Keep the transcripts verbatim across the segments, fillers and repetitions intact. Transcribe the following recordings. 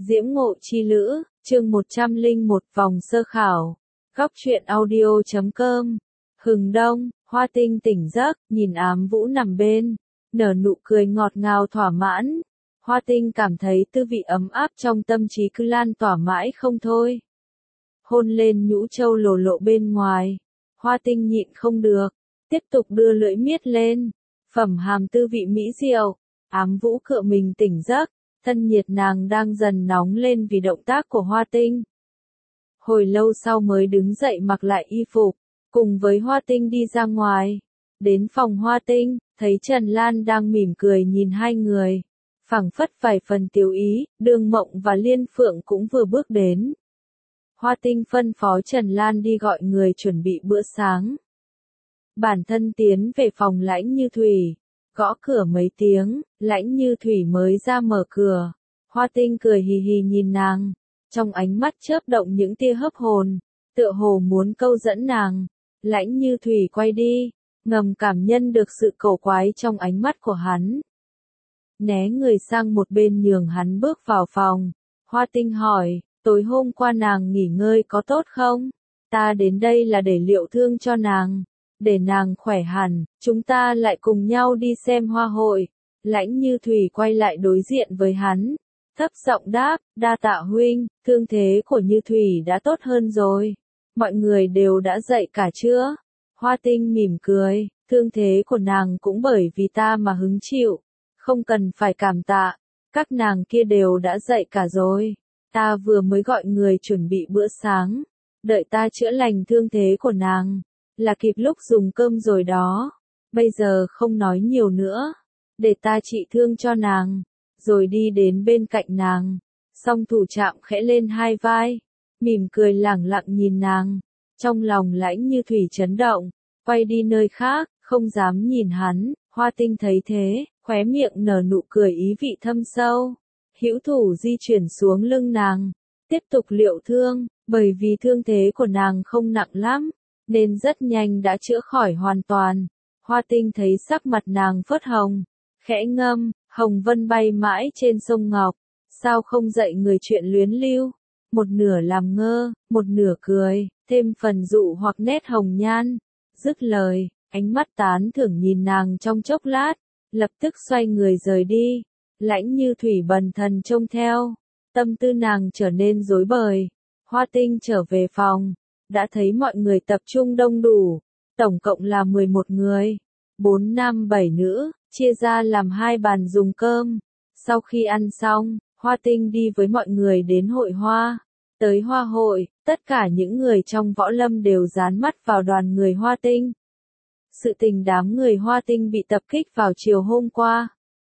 Diễm Ngộ Chi Lữ, chương một trăm lẻ một vòng sơ khảo. Góc truyện audio chấm com. Hừng đông, Hoa Tinh tỉnh giấc, nhìn Ám Vũ nằm bên, nở nụ cười ngọt ngào thỏa mãn. Hoa Tinh cảm thấy tư vị ấm áp trong tâm trí cứ lan tỏa mãi không thôi. Hôn lên nhũ châu lồ lộ bên ngoài, Hoa Tinh nhịn không được, tiếp tục đưa lưỡi miết lên. Phẩm hàm tư vị mỹ diệu, Ám Vũ cựa mình tỉnh giấc, thân nhiệt nàng đang dần nóng lên vì động tác của Hoa Tinh. Hồi lâu sau mới đứng dậy mặc lại y phục, cùng với Hoa Tinh đi ra ngoài. Đến phòng Hoa Tinh, thấy Trần Lan đang mỉm cười nhìn hai người. Phảng phất vài phần tiểu ý, Đường Mộng và Liên Phượng cũng vừa bước đến. Hoa Tinh phân phó Trần Lan đi gọi người chuẩn bị bữa sáng. Bản thân tiến về phòng Lãnh Như Thủy, gõ cửa mấy tiếng, Lãnh Như Thủy mới ra mở cửa. Hoa Tinh cười hì hì nhìn nàng, trong ánh mắt chớp động những tia hấp hồn, tựa hồ muốn câu dẫn nàng. Lãnh Như Thủy quay đi, ngầm cảm nhận được sự cổ quái trong ánh mắt của hắn. Né người sang một bên nhường hắn bước vào phòng. Hoa Tinh hỏi, tối hôm qua nàng nghỉ ngơi có tốt không? Ta đến đây là để liệu thương cho nàng. Để nàng khỏe hẳn, chúng ta lại cùng nhau đi xem hoa hội. Lãnh Như Thủy quay lại đối diện với hắn, thấp giọng đáp, đa tạ huynh, thương thế của Như Thủy đã tốt hơn rồi. Mọi người đều đã dậy cả chưa? Hoa Tinh mỉm cười, thương thế của nàng cũng bởi vì ta mà hứng chịu, không cần phải cảm tạ, các nàng kia đều đã dậy cả rồi. Ta vừa mới gọi người chuẩn bị bữa sáng, đợi ta chữa lành thương thế của nàng, là kịp lúc dùng cơm rồi đó. Bây giờ không nói nhiều nữa, để ta trị thương cho nàng. Rồi đi đến bên cạnh nàng, song thủ chạm khẽ lên hai vai, mỉm cười lẳng lặng nhìn nàng. Trong lòng Lãnh Như Thủy chấn động, quay đi nơi khác, không dám nhìn hắn. Hoa Tinh thấy thế, khóe miệng nở nụ cười ý vị thâm sâu, hữu thủ di chuyển xuống lưng nàng, tiếp tục liệu thương. Bởi vì thương thế của nàng không nặng lắm, nên rất nhanh đã chữa khỏi hoàn toàn. Hoa Tinh thấy sắc mặt nàng phớt hồng, khẽ ngâm, hồng vân bay mãi trên sông Ngọc, sao không dạy người chuyện luyến lưu, một nửa làm ngơ, một nửa cười, thêm phần dụ hoặc nét hồng nhan. Dứt lời, ánh mắt tán thưởng nhìn nàng trong chốc lát, lập tức xoay người rời đi. Lãnh Như Thủy bần thần trông theo, tâm tư nàng trở nên rối bời. Hoa Tinh trở về phòng, đã thấy mọi người tập trung đông đủ, tổng cộng là mười một người, bốn nam bảy nữ, chia ra làm hai bàn dùng cơm. Sau khi ăn xong, Hoa Tinh đi với mọi người đến hội hoa. Tới hoa hội, tất cả những người trong võ lâm đều dán mắt vào đoàn người Hoa Tinh. Sự tình đám người Hoa Tinh bị tập kích vào chiều hôm qua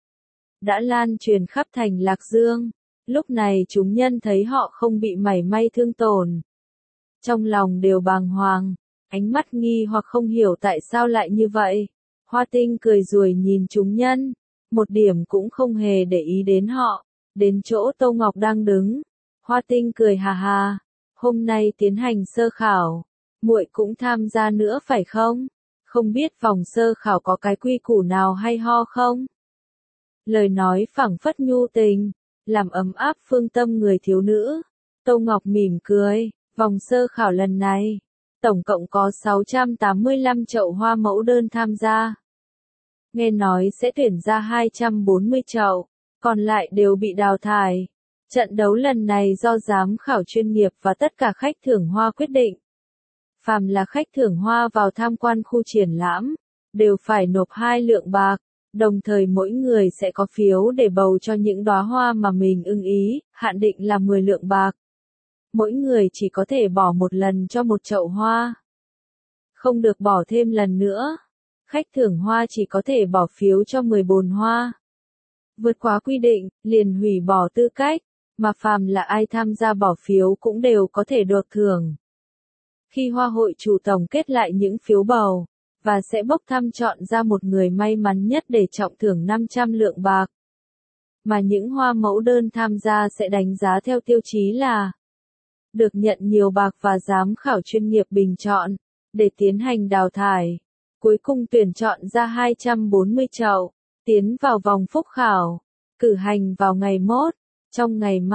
đã lan truyền khắp thành Lạc Dương. Lúc này chúng nhân thấy họ không bị mảy may thương tổn, trong lòng đều bàng hoàng, ánh mắt nghi hoặc không hiểu tại sao lại như vậy. Hoa Tinh cười ruồi nhìn chúng nhân, một điểm cũng không hề để ý đến họ. Đến chỗ Tô Ngọc đang đứng, Hoa Tinh cười hà hà, hôm nay tiến hành sơ khảo, muội cũng tham gia nữa phải không? Không biết vòng sơ khảo có cái quy củ nào hay ho không? Lời nói phảng phất nhu tình, làm ấm áp phương tâm người thiếu nữ. Tô Ngọc mỉm cười, vòng sơ khảo lần này, tổng cộng có sáu trăm tám mươi lăm chậu hoa mẫu đơn tham gia. Nghe nói sẽ tuyển ra hai trăm bốn mươi chậu, còn lại đều bị đào thải. Trận đấu lần này do giám khảo chuyên nghiệp và tất cả khách thưởng hoa quyết định. Phàm là khách thưởng hoa vào tham quan khu triển lãm, đều phải nộp hai lượng bạc. Đồng thời mỗi người sẽ có phiếu để bầu cho những đóa hoa mà mình ưng ý, hạn định là mười lượng bạc. Mỗi người chỉ có thể bỏ một lần cho một chậu hoa, không được bỏ thêm lần nữa. Khách thưởng hoa chỉ có thể bỏ phiếu cho mười bồn hoa. Vượt quá quy định, liền hủy bỏ tư cách, mà phàm là ai tham gia bỏ phiếu cũng đều có thể được thưởng. Khi hoa hội chủ tổng kết lại những phiếu bầu, và sẽ bốc thăm chọn ra một người may mắn nhất để trọng thưởng năm trăm lượng bạc. Mà những hoa mẫu đơn tham gia sẽ đánh giá theo tiêu chí là được nhận nhiều bạc và giám khảo chuyên nghiệp bình chọn, để tiến hành đào thải. Cuối cùng tuyển chọn ra hai trăm bốn mươi chậu, tiến vào vòng phúc khảo, cử hành vào ngày mốt. Trong ngày mai,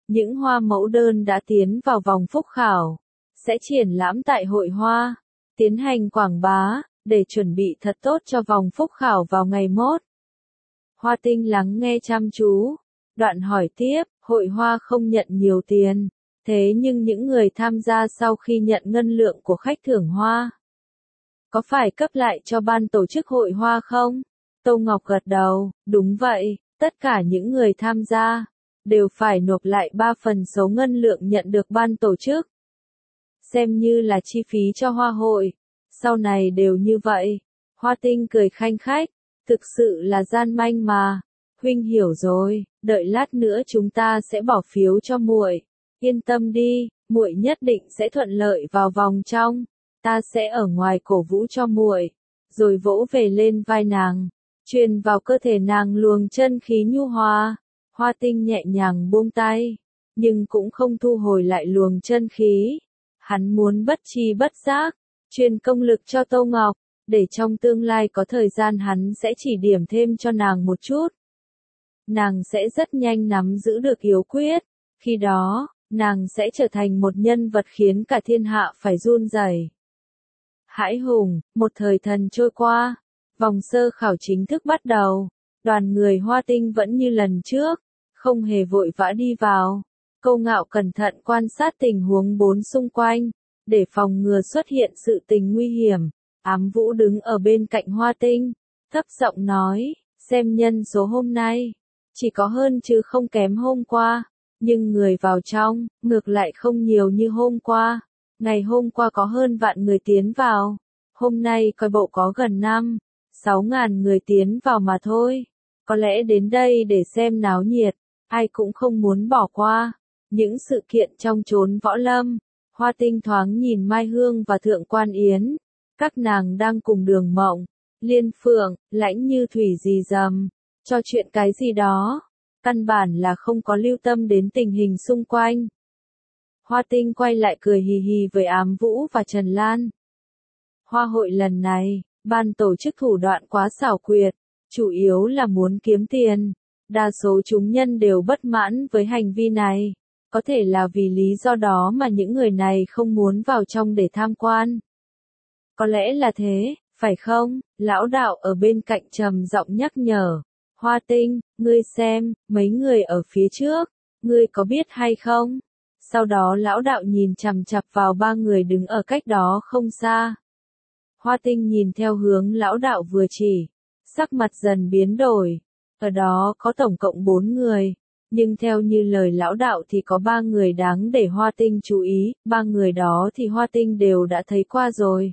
những hoa mẫu đơn đã tiến vào vòng phúc khảo, sẽ triển lãm tại hội hoa, tiến hành quảng bá, để chuẩn bị thật tốt cho vòng phúc khảo vào ngày mốt. Hoa Tinh lắng nghe chăm chú, đoạn hỏi tiếp, hội hoa không nhận nhiều tiền, thế nhưng những người tham gia sau khi nhận ngân lượng của khách thưởng hoa, có phải cấp lại cho ban tổ chức hội hoa không? Tô Ngọc gật đầu, đúng vậy, tất cả những người tham gia, đều phải nộp lại ba phần số ngân lượng nhận được ban tổ chức. Xem như là chi phí cho hoa hội, sau này đều như vậy. Hoa Tinh cười khanh khách, thực sự là gian manh mà. Huynh hiểu rồi, đợi lát nữa chúng ta sẽ bỏ phiếu cho muội. Yên tâm đi, muội nhất định sẽ thuận lợi vào vòng trong. Ta sẽ ở ngoài cổ vũ cho muội, rồi vỗ về lên vai nàng, truyền vào cơ thể nàng luồng chân khí nhu hòa. Hoa Tinh nhẹ nhàng buông tay, nhưng cũng không thu hồi lại luồng chân khí. Hắn muốn bất tri bất giác, truyền công lực cho Tô Ngọc, để trong tương lai có thời gian hắn sẽ chỉ điểm thêm cho nàng một chút. Nàng sẽ rất nhanh nắm giữ được yếu quyết, khi đó, nàng sẽ trở thành một nhân vật khiến cả thiên hạ phải run rẩy. Hãi hùng, một thời thần trôi qua, vòng sơ khảo chính thức bắt đầu, đoàn người Hoa Tinh vẫn như lần trước, không hề vội vã đi vào. Câu Ngạo cẩn thận quan sát tình huống bốn xung quanh, để phòng ngừa xuất hiện sự tình nguy hiểm. Ám Vũ đứng ở bên cạnh Hoa Tinh, thấp giọng nói, xem nhân số hôm nay, chỉ có hơn chứ không kém hôm qua, nhưng người vào trong, ngược lại không nhiều như hôm qua. Ngày hôm qua có hơn vạn người tiến vào, hôm nay coi bộ có gần năm, sáu ngàn người tiến vào mà thôi. Có lẽ đến đây để xem náo nhiệt, ai cũng không muốn bỏ qua những sự kiện trong chốn võ lâm. Hoa Tinh thoáng nhìn Mai Hương và Thượng Quan Yến, các nàng đang cùng Đường Mộng, Liên Phượng, Lãnh Như Thủy rì rầm, cho chuyện cái gì đó, căn bản là không có lưu tâm đến tình hình xung quanh. Hoa Tinh quay lại cười hì hì với Ám Vũ và Trần Lan. Hoa hội lần này, ban tổ chức thủ đoạn quá xảo quyệt, chủ yếu là muốn kiếm tiền. Đa số chúng nhân đều bất mãn với hành vi này, có thể là vì lý do đó mà những người này không muốn vào trong để tham quan. Có lẽ là thế, phải không? Lão đạo ở bên cạnh trầm giọng nhắc nhở. Hoa Tinh, ngươi xem, mấy người ở phía trước, ngươi có biết hay không? Sau đó lão đạo nhìn chằm chằm vào ba người đứng ở cách đó không xa. Hoa Tinh nhìn theo hướng lão đạo vừa chỉ, sắc mặt dần biến đổi. Ở đó có tổng cộng bốn người, nhưng theo như lời lão đạo thì có ba người đáng để Hoa Tinh chú ý, ba người đó thì Hoa Tinh đều đã thấy qua rồi.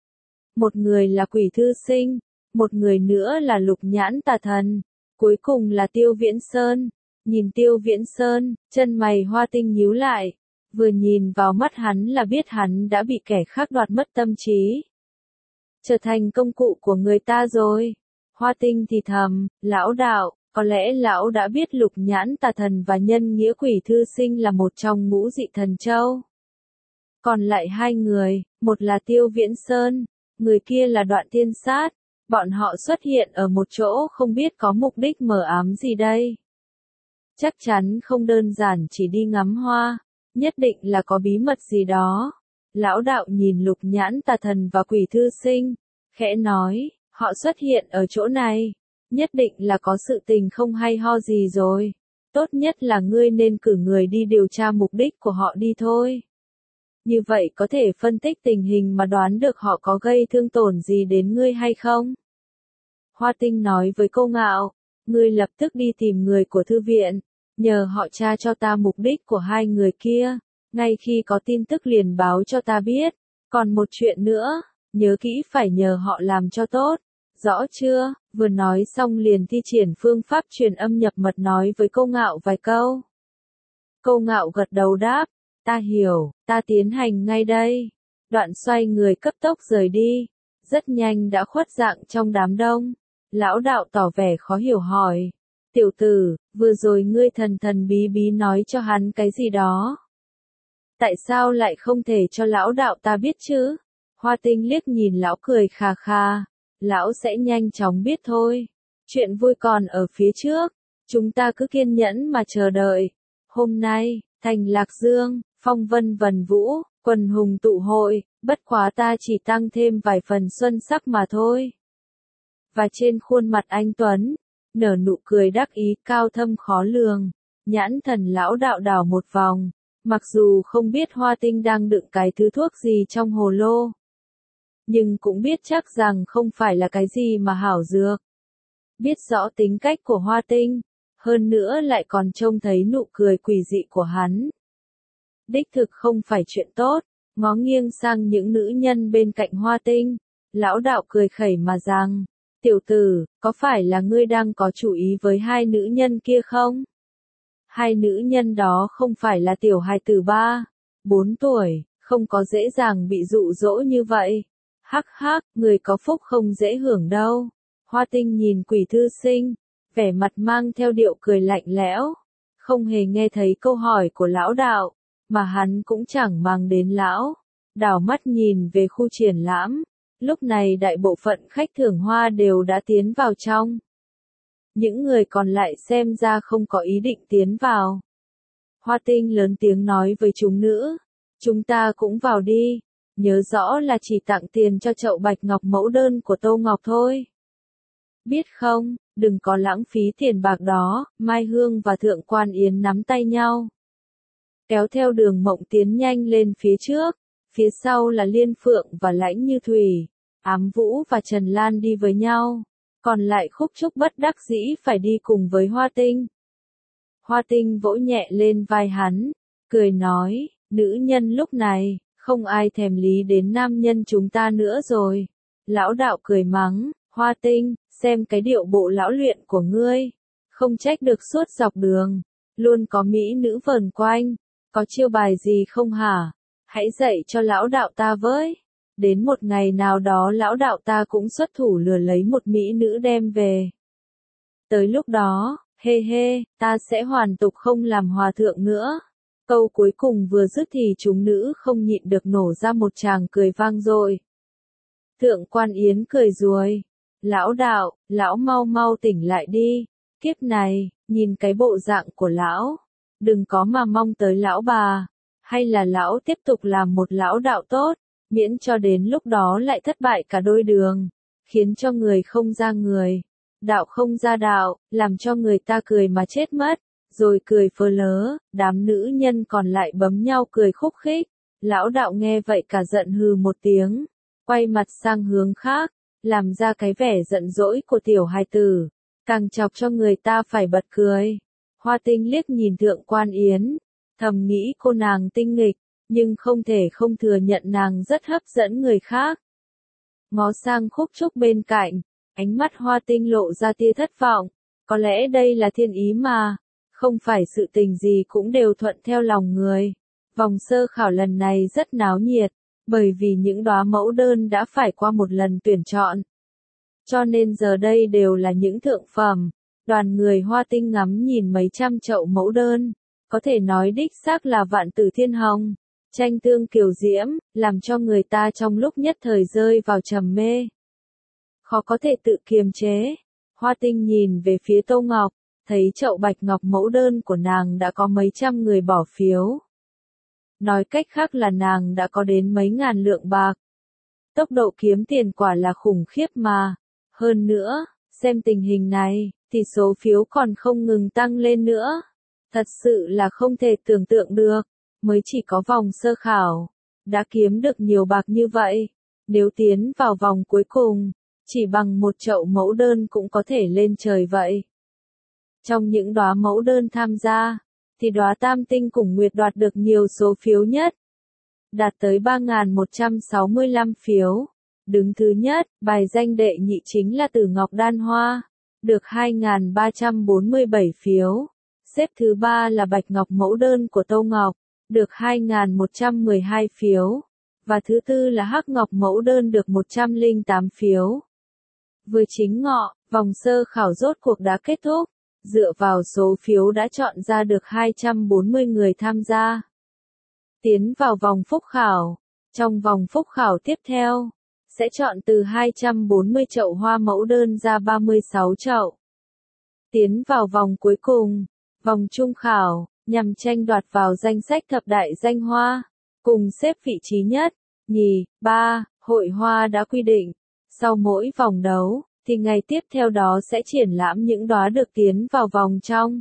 Một người là Quỷ Thư Sinh, một người nữa là Lục Nhãn Tà Thần, cuối cùng là Tiêu Viễn Sơn. Nhìn Tiêu Viễn Sơn, chân mày Hoa Tinh nhíu lại, vừa nhìn vào mắt hắn là biết hắn đã bị kẻ khác đoạt mất tâm trí, trở thành công cụ của người ta rồi. Hoa Tinh thì thầm, lão đạo, có lẽ lão đã biết Lục Nhãn Tà Thần và Nhân Nghĩa Quỷ Thư Sinh là một trong ngũ dị thần châu. Còn lại hai người, một là Tiêu Viễn Sơn, người kia là Đoạn Thiên Sát, bọn họ xuất hiện ở một chỗ không biết có mục đích mờ ám gì đây. Chắc chắn không đơn giản chỉ đi ngắm hoa, nhất định là có bí mật gì đó. Lão đạo nhìn Lục Nhãn Tà Thần và Quỷ Thư Sinh, khẽ nói, họ xuất hiện ở chỗ này, nhất định là có sự tình không hay ho gì rồi. Tốt nhất là ngươi nên cử người đi điều tra mục đích của họ đi thôi. Như vậy có thể phân tích tình hình mà đoán được họ có gây thương tổn gì đến ngươi hay không. Hoa Tinh nói với Câu Ngạo, ngươi lập tức đi tìm người của thư viện, nhờ họ tra cho ta mục đích của hai người kia, ngay khi có tin tức liền báo cho ta biết. Còn một chuyện nữa, nhớ kỹ phải nhờ họ làm cho tốt, rõ chưa? Vừa nói xong liền thi triển phương pháp truyền âm nhập mật nói với Câu Ngạo vài câu. Câu Ngạo gật đầu đáp, ta hiểu, ta tiến hành ngay đây. Đoạn xoay người cấp tốc rời đi, rất nhanh đã khuất dạng trong đám đông. Lão đạo tỏ vẻ khó hiểu hỏi, tiểu tử, vừa rồi ngươi thần thần bí bí nói cho hắn cái gì đó? Tại sao lại không thể cho lão đạo ta biết chứ? Hoa Tinh liếc nhìn lão cười khà khà, lão sẽ nhanh chóng biết thôi. Chuyện vui còn ở phía trước, chúng ta cứ kiên nhẫn mà chờ đợi. Hôm nay, thành Lạc Dương, phong vân vần vũ, quần hùng tụ hội, bất quá ta chỉ tăng thêm vài phần xuân sắc mà thôi. Và trên khuôn mặt anh Tuấn, nở nụ cười đắc ý cao thâm khó lường, nhãn thần lão đạo đảo một vòng, mặc dù không biết Hoa Tinh đang đựng cái thứ thuốc gì trong hồ lô, nhưng cũng biết chắc rằng không phải là cái gì mà hảo dược. Biết rõ tính cách của Hoa Tinh, hơn nữa lại còn trông thấy nụ cười quỷ dị của hắn. Đích thực không phải chuyện tốt, ngó nghiêng sang những nữ nhân bên cạnh Hoa Tinh, lão đạo cười khẩy mà rằng, tiểu tử, có phải là ngươi đang có chủ ý với hai nữ nhân kia không? Hai nữ nhân đó không phải là tiểu hài tử ba, bốn tuổi, không có dễ dàng bị dụ dỗ như vậy. Hắc hắc, người có phúc không dễ hưởng đâu. Hoa Tinh nhìn Quỷ Thư Sinh, vẻ mặt mang theo điệu cười lạnh lẽo, không hề nghe thấy câu hỏi của lão đạo, mà hắn cũng chẳng mang đến lão, đảo mắt nhìn về khu triển lãm. Lúc này đại bộ phận khách thưởng hoa đều đã tiến vào trong. Những người còn lại xem ra không có ý định tiến vào. Hoa Tinh lớn tiếng nói với chúng nữ, chúng ta cũng vào đi, nhớ rõ là chỉ tặng tiền cho chậu bạch ngọc mẫu đơn của Tô Ngọc thôi. Biết không, đừng có lãng phí tiền bạc đó. Mai Hương và Thượng Quan Yến nắm tay nhau, kéo theo Đường Mộng tiến nhanh lên phía trước, phía sau là Liên Phượng và Lãnh Như Thủy, Ám Vũ và Trần Lan đi với nhau, còn lại Khúc Trúc bất đắc dĩ phải đi cùng với Hoa Tinh. Hoa Tinh vỗ nhẹ lên vai hắn, cười nói, nữ nhân lúc này, không ai thèm lý đến nam nhân chúng ta nữa rồi. Lão đạo cười mắng, Hoa Tinh, xem cái điệu bộ lão luyện của ngươi, không trách được suốt dọc đường, luôn có mỹ nữ vờn quanh, có chiêu bài gì không hả? Hãy dạy cho lão đạo ta với. Đến một ngày nào đó lão đạo ta cũng xuất thủ lừa lấy một mỹ nữ đem về. Tới lúc đó, hê hê, ta sẽ hoàn tục không làm hòa thượng nữa. Câu cuối cùng vừa dứt thì chúng nữ không nhịn được nổ ra một tràng cười vang dội. Thượng Quan Yến cười ruồi, lão đạo, lão mau mau tỉnh lại đi, kiếp này, nhìn cái bộ dạng của lão, đừng có mà mong tới lão bà, hay là lão tiếp tục làm một lão đạo tốt, miễn cho đến lúc đó lại thất bại cả đôi đường, khiến cho người không ra người, đạo không ra đạo, làm cho người ta cười mà chết mất, rồi cười phơ lớ, đám nữ nhân còn lại bấm nhau cười khúc khích. Lão đạo nghe vậy cả giận hừ một tiếng, quay mặt sang hướng khác, làm ra cái vẻ giận dỗi của tiểu hài tử, càng chọc cho người ta phải bật cười. Hoa Tinh liếc nhìn Thượng Quan Yến, thầm nghĩ cô nàng tinh nghịch, nhưng không thể không thừa nhận nàng rất hấp dẫn người khác. Ngó sang Khúc Trúc bên cạnh, ánh mắt Hoa Tinh lộ ra tia thất vọng, có lẽ đây là thiên ý mà, không phải sự tình gì cũng đều thuận theo lòng người. Vòng sơ khảo lần này rất náo nhiệt, bởi vì những đóa mẫu đơn đã phải qua một lần tuyển chọn. Cho nên giờ đây đều là những thượng phẩm. Đoàn người Hoa Tinh ngắm nhìn mấy trăm chậu mẫu đơn, có thể nói đích xác là vạn tử thiên hồng, tranh tương kiều diễm, làm cho người ta trong lúc nhất thời rơi vào trầm mê. Khó có thể tự kiềm chế. Hoa Tinh nhìn về phía Tô Ngọc, thấy chậu bạch ngọc mẫu đơn của nàng đã có mấy trăm người bỏ phiếu. Nói cách khác là nàng đã có đến mấy ngàn lượng bạc. Tốc độ kiếm tiền quả là khủng khiếp mà. Hơn nữa, xem tình hình này, thì số phiếu còn không ngừng tăng lên nữa. Thật sự là không thể tưởng tượng được, mới chỉ có vòng sơ khảo, đã kiếm được nhiều bạc như vậy. Nếu tiến vào vòng cuối cùng, chỉ bằng một chậu mẫu đơn cũng có thể lên trời vậy. Trong những đóa mẫu đơn tham gia, thì đóa Tam Tinh cùng Nguyệt đoạt được nhiều số phiếu nhất, đạt tới ba nghìn một trăm sáu mươi lăm phiếu. Đứng thứ nhất, bài danh đệ nhị chính là Tử Ngọc Đan Hoa, được hai nghìn ba trăm bốn mươi bảy phiếu. Xếp thứ ba là Bạch Ngọc mẫu đơn của Tô Ngọc, được hai nghìn một trăm mười hai phiếu. Và thứ tư là Hắc Ngọc mẫu đơn được một trăm lẻ tám phiếu. Vừa chính ngọ, vòng sơ khảo rốt cuộc đã kết thúc. Dựa vào số phiếu đã chọn ra được hai trăm bốn mươi người tham gia. Tiến vào vòng phúc khảo. Trong vòng phúc khảo tiếp theo, sẽ chọn từ hai trăm bốn mươi chậu hoa mẫu đơn ra ba mươi sáu chậu. Tiến vào vòng cuối cùng, vòng trung khảo, nhằm tranh đoạt vào danh sách thập đại danh hoa, cùng xếp vị trí nhất, nhì, ba, hội hoa đã quy định, sau mỗi vòng đấu, thì ngày tiếp theo đó sẽ triển lãm những đóa được tiến vào vòng trong.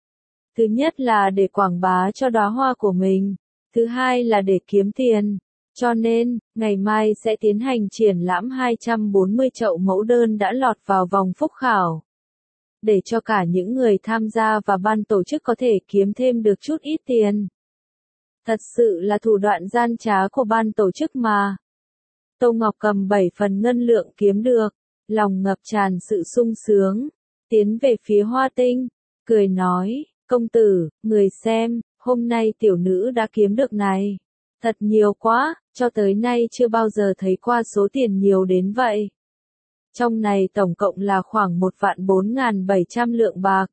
Thứ nhất là để quảng bá cho đóa hoa của mình, thứ hai là để kiếm tiền. Cho nên, ngày mai sẽ tiến hành triển lãm hai trăm bốn mươi chậu mẫu đơn đã lọt vào vòng phúc khảo. Để cho cả những người tham gia và ban tổ chức có thể kiếm thêm được chút ít tiền. Thật sự là thủ đoạn gian trá của ban tổ chức mà. Tô Ngọc cầm bảy phần ngân lượng kiếm được, lòng ngập tràn sự sung sướng, tiến về phía Hoa Tinh, cười nói, công tử, người xem, hôm nay tiểu nữ đã kiếm được này. Thật nhiều quá, cho tới nay chưa bao giờ thấy qua số tiền nhiều đến vậy. Trong này tổng cộng là khoảng một vạn bốn ngàn bảy trăm lượng bạc.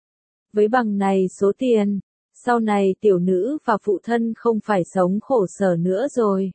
Với bằng này số tiền, sau này tiểu nữ và phụ thân không phải sống khổ sở nữa rồi.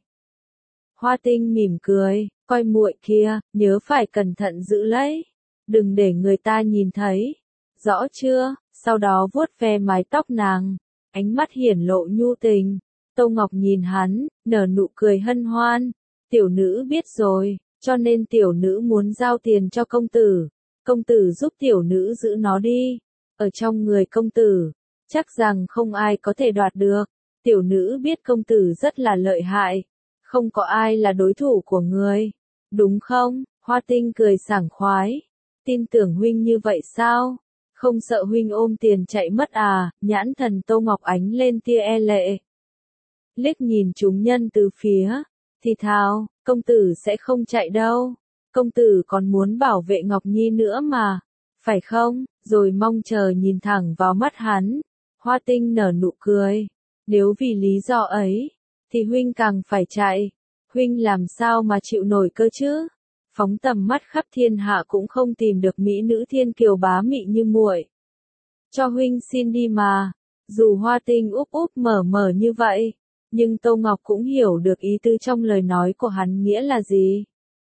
Hoa Tinh mỉm cười, coi muội kia, nhớ phải cẩn thận giữ lấy, đừng để người ta nhìn thấy. Rõ chưa? Sau đó vuốt ve mái tóc nàng, ánh mắt hiển lộ nhu tình. Tô Ngọc nhìn hắn, nở nụ cười hân hoan. Tiểu nữ biết rồi, cho nên tiểu nữ muốn giao tiền cho công tử. Công tử giúp tiểu nữ giữ nó đi. Ở trong người công tử, chắc rằng không ai có thể đoạt được. Tiểu nữ biết công tử rất là lợi hại. Không có ai là đối thủ của người. Đúng không? Hoa Tinh cười sảng khoái. Tin tưởng huynh như vậy sao? Không sợ huynh ôm tiền chạy mất à? Nhãn thần Tô Ngọc ánh lên tia e lệ. Liếc nhìn chúng nhân từ phía, thì thào, công tử sẽ không chạy đâu. Công tử còn muốn bảo vệ Ngọc Nhi nữa mà. Phải không? Rồi mong chờ nhìn thẳng vào mắt hắn. Hoa Tinh nở nụ cười. Nếu vì lý do ấy, thì huynh càng phải chạy. Huynh làm sao mà chịu nổi cơ chứ? Phóng tầm mắt khắp thiên hạ cũng không tìm được mỹ nữ thiên kiều bá mị như muội. Cho huynh xin đi mà. Dù Hoa Tinh úp úp mở mở như vậy, nhưng Tô Ngọc cũng hiểu được ý tứ trong lời nói của hắn nghĩa là gì.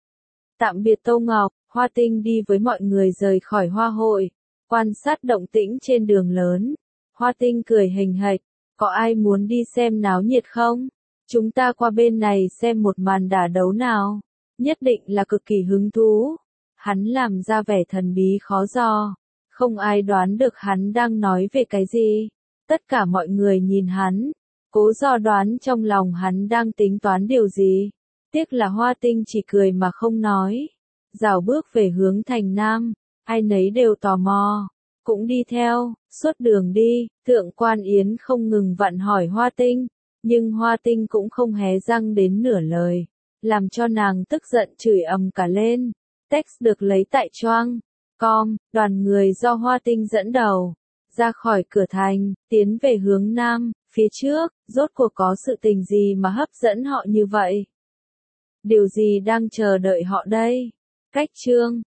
Tạm biệt Tô Ngọc, Hoa Tinh đi với mọi người rời khỏi hoa hội, quan sát động tĩnh trên đường lớn. Hoa Tinh cười hình hạch, có ai muốn đi xem náo nhiệt không? Chúng ta qua bên này xem một màn đả đấu nào. Nhất định là cực kỳ hứng thú. Hắn làm ra vẻ thần bí khó dò. Không ai đoán được hắn đang nói về cái gì. Tất cả mọi người nhìn hắn, cố dò đoán trong lòng hắn đang tính toán điều gì. Tiếc là Hoa Tinh chỉ cười mà không nói. Dạo bước về hướng thành Nam, ai nấy đều tò mò, cũng đi theo. Suốt đường đi, Thượng Quan Yến không ngừng vặn hỏi Hoa Tinh, nhưng Hoa Tinh cũng không hé răng đến nửa lời, làm cho nàng tức giận chửi ầm cả lên. Text được lấy tại choang com, đoàn người do Hoa Tinh dẫn đầu, ra khỏi cửa thành, tiến về hướng Nam. Phía trước, rốt cuộc có sự tình gì mà hấp dẫn họ như vậy? Điều gì đang chờ đợi họ đây? Cách chương